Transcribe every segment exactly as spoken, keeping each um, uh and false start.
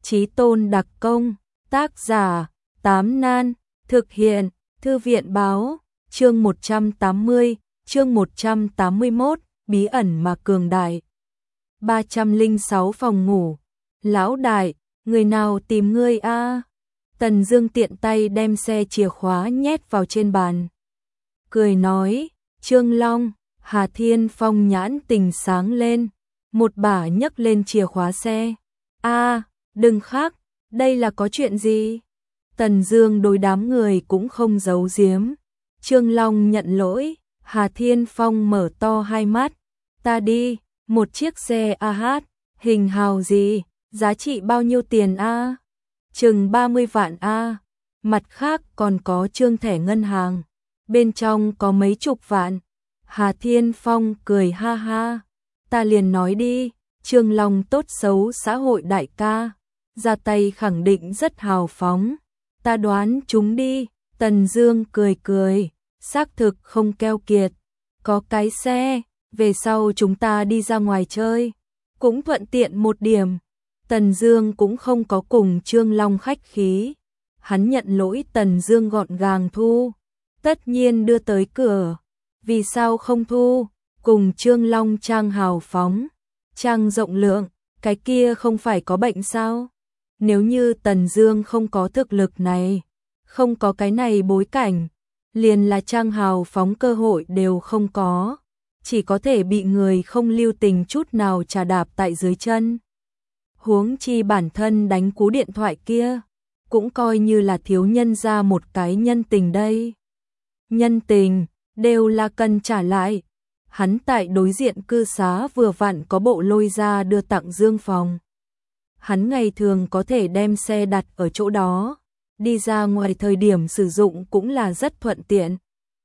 Chí tôn đặc công, tác giả, Tám Nan, thực hiện, Thư viện báo, chương một trăm tám mươi, chương một trăm tám mươi mốt, bí ẩn mà cường đại. ba trăm lẻ sáu phòng ngủ, lão đại, người nào tìm ngươi a? Tần Dương tiện tay đem xe chìa khóa nhét vào trên bàn. Cười nói, Trương Long. Hà Thiên Phong nhãn tình sáng lên, một bả nhấc lên chìa khóa xe. A, đừng khác, đây là có chuyện gì? Tần Dương đối đám người cũng không giấu giếm. Trương Long nhận lỗi, Hà Thiên Phong mở to hai mắt. Ta đi, một chiếc xe a hát, hình hào gì, giá trị bao nhiêu tiền a? Chừng ba mươi vạn a. Mặt khác còn có trương thẻ ngân hàng, bên trong có mấy chục vạn. Hà Thiên Phong cười ha ha, ta liền nói đi, Trương Long tốt xấu xã hội đại ca, ra tay khẳng định rất hào phóng, ta đoán chúng đi. Tần Dương cười cười, xác thực không keo kiệt, có cái xe, về sau chúng ta đi ra ngoài chơi, cũng thuận tiện một điểm. Tần Dương cũng không có cùng Trương Long khách khí, hắn nhận lỗi Tần Dương gọn gàng thu, tất nhiên đưa tới cửa. Vì sao không thu, cùng Trương Long trang hào phóng, trang rộng lượng, cái kia không phải có bệnh sao? Nếu như Tần Dương không có thực lực này, không có cái này bối cảnh, liền là trang hào phóng cơ hội đều không có, chỉ có thể bị người không lưu tình chút nào trà đạp tại dưới chân. Huống chi bản thân đánh cú điện thoại kia, cũng coi như là thiếu nhân ra một cái nhân tình đây. Nhân tình đều là cần trả lại. Hắn tại đối diện cư xá vừa vặn có bộ lôi ra đưa tặng Dương phòng. Hắn ngày thường có thể đem xe đặt ở chỗ đó, đi ra ngoài thời điểm sử dụng cũng là rất thuận tiện.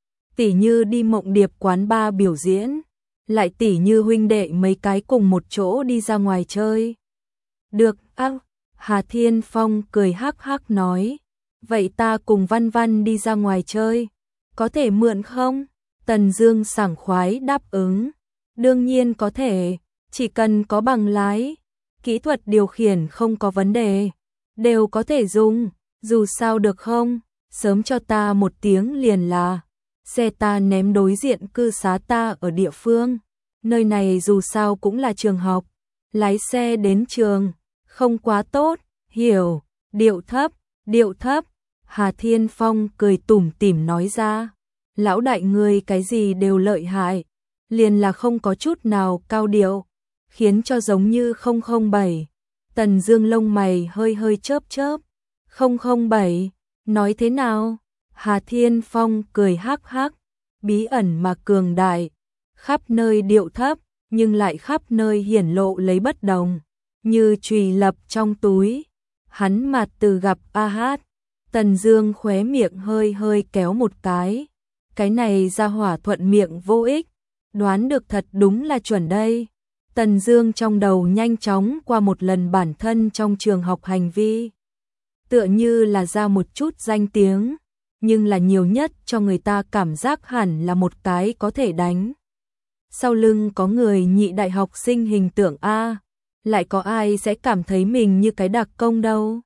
Tỉ như đi Mộng Điệp quán bar biểu diễn, lại tỉ như huynh đệ mấy cái cùng một chỗ đi ra ngoài chơi. Được, ác, Hà Thiên Phong cười hắc hắc nói, vậy ta cùng Văn Văn đi ra ngoài chơi, có thể mượn không? Tần Dương sảng khoái đáp ứng, đương nhiên có thể, chỉ cần có bằng lái, kỹ thuật điều khiển không có vấn đề, đều có thể dùng, dù sao được không? Sớm cho ta một tiếng liền là, xe ta ném đối diện cư xá ta ở địa phương, nơi này dù sao cũng là trường học, lái xe đến trường, không quá tốt, hiểu, điệu thấp, điệu thấp. Hà Thiên Phong cười tủm tỉm nói ra, lão đại ngươi cái gì đều lợi hại, liền là không có chút nào cao điệu, khiến cho giống như không không bảy. Tần Dương lông mày hơi hơi chớp chớp, không không bảy, nói thế nào? Hà Thiên Phong cười hắc hắc, bí ẩn mà cường đại, khắp nơi điệu thấp, nhưng lại khắp nơi hiển lộ lấy bất đồng, như chùy lập trong túi. Hắn mặt từ gặp a hát, Tần Dương khóe miệng hơi hơi kéo một cái. Cái này ra hỏa thuận miệng vô ích, đoán được thật đúng là chuẩn đây. Tần Dương trong đầu nhanh chóng qua một lần bản thân trong trường học hành vi. Tựa như là ra một chút danh tiếng, nhưng là nhiều nhất cho người ta cảm giác hẳn là một cái có thể đánh. Sau lưng có người nhị đại học sinh hình tượng a, lại có ai sẽ cảm thấy mình như cái đặc công đâu.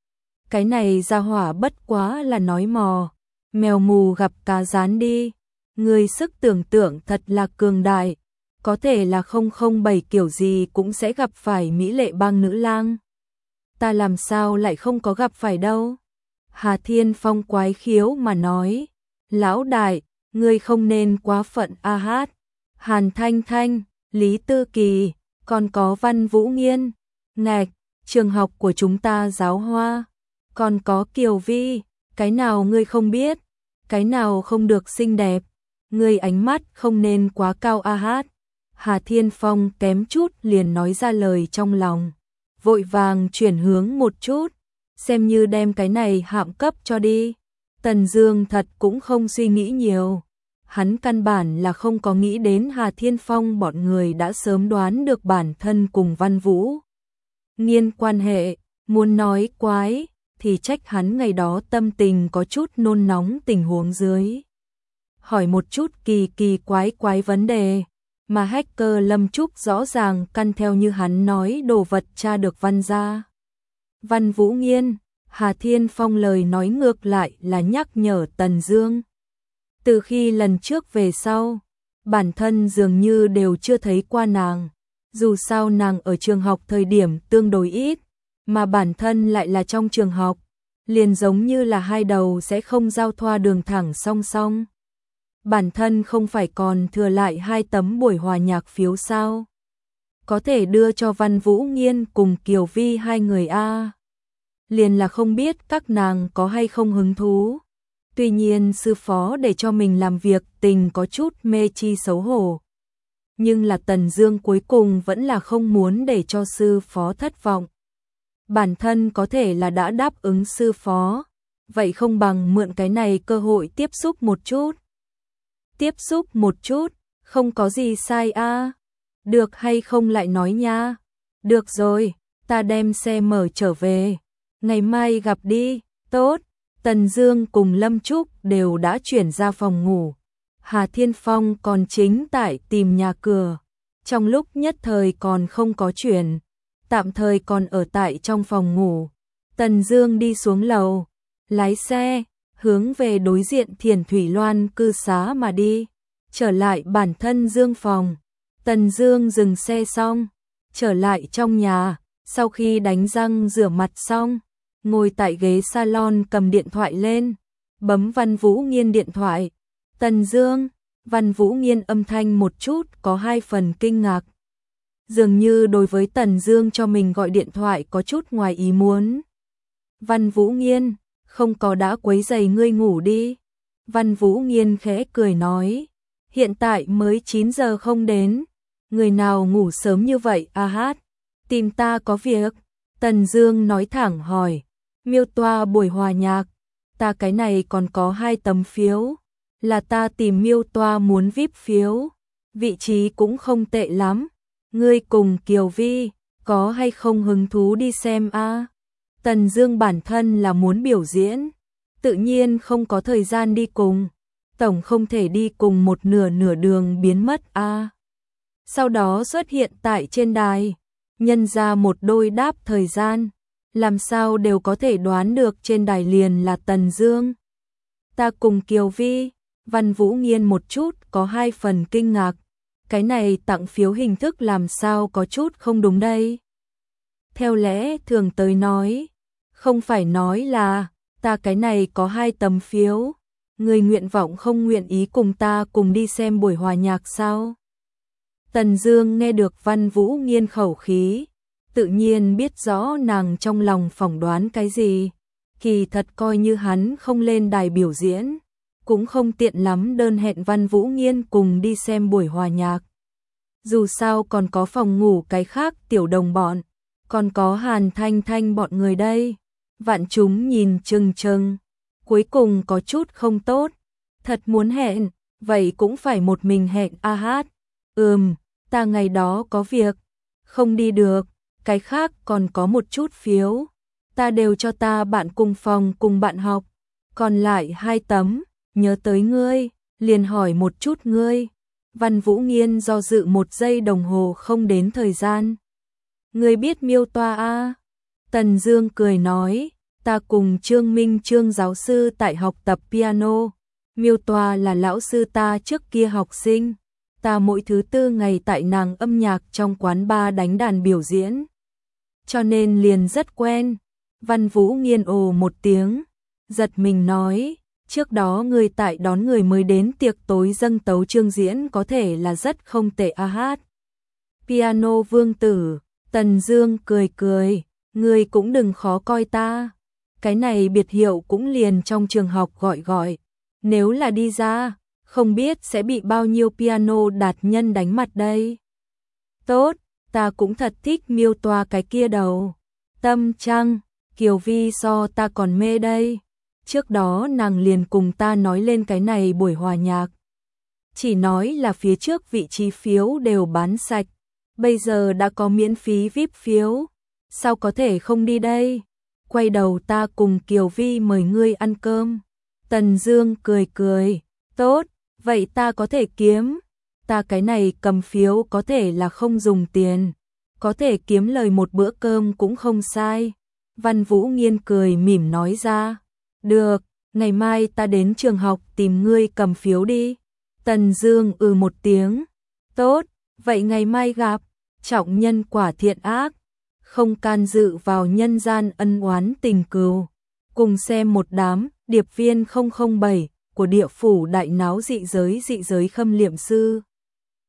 Cái này ra hỏa bất quá là nói mò, mèo mù gặp cá rán đi, người sức tưởng tượng thật là cường đại, có thể là không không bảy kiểu gì cũng sẽ gặp phải mỹ lệ băng nữ lang. Ta làm sao lại không có gặp phải đâu? Hà Thiên Phong quái khiếu mà nói, lão đại, ngươi không nên quá phận a hát. Hàn Thanh Thanh, Lý Tư Kỳ, còn có Văn Vũ Nghiên, ngạch, trường học của chúng ta giáo hoa, còn có Kiều Vi, cái nào ngươi không biết, cái nào không được xinh đẹp, ngươi ánh mắt không nên quá cao a hát. Hà Thiên Phong kém chút liền nói ra lời trong lòng, vội vàng chuyển hướng một chút, xem như đem cái này hạm cấp cho đi. Tần Dương thật cũng không suy nghĩ nhiều, hắn căn bản là không có nghĩ đến Hà Thiên Phong bọn người đã sớm đoán được bản thân cùng Văn Vũ Nghiên quan hệ, muốn nói quái thì trách hắn ngày đó tâm tình có chút nôn nóng tình huống dưới. Hỏi một chút kỳ kỳ quái quái vấn đề, mà hacker Lâm Trúc rõ ràng căn theo như hắn nói đồ vật tra được văn ra. Văn Vũ Nghiên, Hà Thiên Phong lời nói ngược lại là nhắc nhở Tần Dương. Từ khi lần trước về sau, bản thân dường như đều chưa thấy qua nàng. Dù sao nàng ở trường học thời điểm tương đối ít, mà bản thân lại là trong trường học, liền giống như là hai đầu sẽ không giao thoa đường thẳng song song. Bản thân không phải còn thừa lại hai tấm buổi hòa nhạc phiếu sao? Có thể đưa cho Văn Vũ Nghiên cùng Kiều Vi hai người a. Liền là không biết các nàng có hay không hứng thú. Tuy nhiên sư phó để cho mình làm việc tình có chút mê chi xấu hổ. Nhưng là Tần Dương cuối cùng vẫn là không muốn để cho sư phó thất vọng. Bản thân có thể là đã đáp ứng sư phó, vậy không bằng mượn cái này cơ hội tiếp xúc một chút. Tiếp xúc một chút, không có gì sai a. Được hay không lại nói nha. Được rồi, ta đem xe mở trở về. Ngày mai gặp đi. Tốt. Tần Dương cùng Lâm Trúc đều đã chuyển ra phòng ngủ. Hà Thiên Phong còn chính tại tìm nhà cửa. Trong lúc nhất thời còn không có chuyển, tạm thời còn ở tại trong phòng ngủ. Tần Dương đi xuống lầu, lái xe, hướng về đối diện Thiền Thủy Loan cư xá mà đi. Trở lại bản thân Dương phòng, Tần Dương dừng xe xong, trở lại trong nhà, sau khi đánh răng rửa mặt xong, ngồi tại ghế salon cầm điện thoại lên, bấm Văn Vũ Nghiên điện thoại. Tần Dương, Văn Vũ Nghiên âm thanh một chút có hai phần kinh ngạc. Dường như đối với Tần Dương cho mình gọi điện thoại có chút ngoài ý muốn. Văn Vũ Nghiên, không có đã quấy rầy ngươi ngủ đi. Văn Vũ Nghiên khẽ cười nói, hiện tại mới chín giờ không đến, người nào ngủ sớm như vậy a hát, tìm ta có việc. Tần Dương nói thẳng hỏi, miêu toa buổi hòa nhạc, ta cái này còn có hai tấm phiếu, là ta tìm miêu toa muốn vi ai pi phiếu, vị trí cũng không tệ lắm, ngươi cùng Kiều Vi có hay không hứng thú đi xem a? Tần Dương bản thân là muốn biểu diễn, tự nhiên không có thời gian đi cùng, tổng không thể đi cùng một nửa nửa đường biến mất a. Sau đó xuất hiện tại trên đài, nhân ra một đôi đáp thời gian, làm sao đều có thể đoán được trên đài liền là Tần Dương. Ta cùng Kiều Vi, Văn Vũ Nghiên một chút có hai phần kinh ngạc, cái này tặng phiếu hình thức làm sao có chút không đúng đây. Theo lẽ thường tới nói, không phải nói là ta cái này có hai tấm phiếu, người nguyện vọng không nguyện ý cùng ta cùng đi xem buổi hòa nhạc sao? Tần Dương nghe được Văn Vũ Nghiên khẩu khí, tự nhiên biết rõ nàng trong lòng phỏng đoán cái gì, kỳ thật coi như hắn không lên đài biểu diễn, cũng không tiện lắm đơn hẹn Văn Vũ Nghiên cùng đi xem buổi hòa nhạc. Dù sao còn có phòng ngủ cái khác tiểu đồng bọn, còn có Hàn Thanh Thanh bọn người đây. Vạn chúng nhìn chừng chừng, cuối cùng có chút không tốt, thật muốn hẹn, vậy cũng phải một mình hẹn a hát. Ừm, ta ngày đó có việc, không đi được, cái khác còn có một chút phiếu, ta đều cho ta bạn cùng phòng cùng bạn học, còn lại hai tấm, nhớ tới ngươi, liền hỏi một chút ngươi. Văn Vũ Nghiên do dự một giây đồng hồ không đến thời gian. Ngươi biết miêu toa a? Tần Dương cười nói, ta cùng Trương Minh Trương giáo sư tại học tập piano, miêu toa là lão sư ta trước kia học sinh, ta mỗi thứ tư ngày tại nàng âm nhạc trong quán bar đánh đàn biểu diễn, cho nên liền rất quen. Văn Vũ Nghiên ồ một tiếng, giật mình nói, trước đó người tại đón người mới đến tiệc tối dâng tấu chương diễn có thể là rất không tệ a hát. Piano vương tử. Tần Dương cười cười, ngươi cũng đừng khó coi ta, cái này biệt hiệu cũng liền trong trường học gọi gọi, nếu là đi ra, không biết sẽ bị bao nhiêu piano đạt nhân đánh mặt đây. Tốt, ta cũng thật thích miêu toa cái kia đầu. Tâm Trăng, Kiều Vi so ta còn mê đây. Trước đó nàng liền cùng ta nói lên cái này buổi hòa nhạc, chỉ nói là phía trước vị trí phiếu đều bán sạch, bây giờ đã có miễn phí vi ai pi phiếu, sao có thể không đi đây? Quay đầu ta cùng Kiều Vi mời ngươi ăn cơm. Tần Dương cười cười, tốt, vậy ta có thể kiếm, ta cái này cầm phiếu có thể là không dùng tiền, có thể kiếm lời một bữa cơm cũng không sai. Văn Vũ Nghiên cười mỉm nói ra. Được, ngày mai ta đến trường học tìm ngươi cầm phiếu đi. Tần Dương ừ một tiếng. Tốt, vậy ngày mai gặp. Trọng nhân quả thiện ác, không can dự vào nhân gian ân oán tình cừu. Cùng xem một đám điệp viên không không bảy của địa phủ đại náo dị giới dị giới Khâm Liệm Sư.